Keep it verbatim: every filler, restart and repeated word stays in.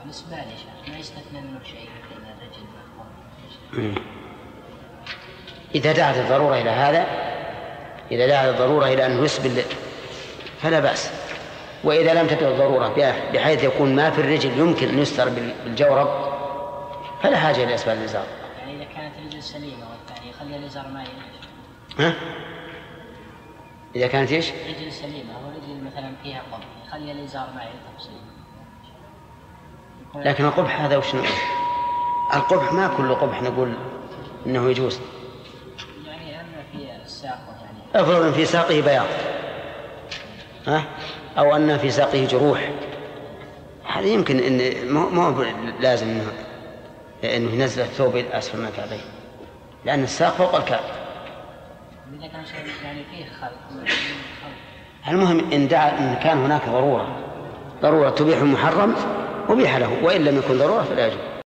بالنسبة لي شيخ ما يستثنى منه شيء مثل الرجل. إذا دعت الضرورة إلى هذا، إذا دعت الضرورة إلى أن يسبل فلا بأس. وإذا لم تدع الضرورة بحيث يكون ما في الرجل يمكن أن يستر بالجورب فلا حاجة إلى إسبال الإزار. يعني إذا كانت الرجل سليمة والثاني يخلي الإزار ما يلبس. ها؟ إذا كانت إيش؟ رجل سليمة ورجل مثلا فيها قبح يخلي الإزار ما يلبس. لكن القبح هذا وش نقول؟ القبح ما كل قبح نقول إنه يجوز. يعني أن في الساق يعني. أفضل أن في ساقه بياض. ها؟ أو أن في ساقه جروح. هذا يمكن إن مو لازم إنه إنه ينزل الثوب أسفل من الكعبين، لأن الساق فوق الكعب. إذا كان شيء يعني فيه خلق. المهم إن دعا إن كان هناك ضرورة ضرورة تبيح المحرم أبيح له، وإن لم يكن ضرورة فلا يجوز.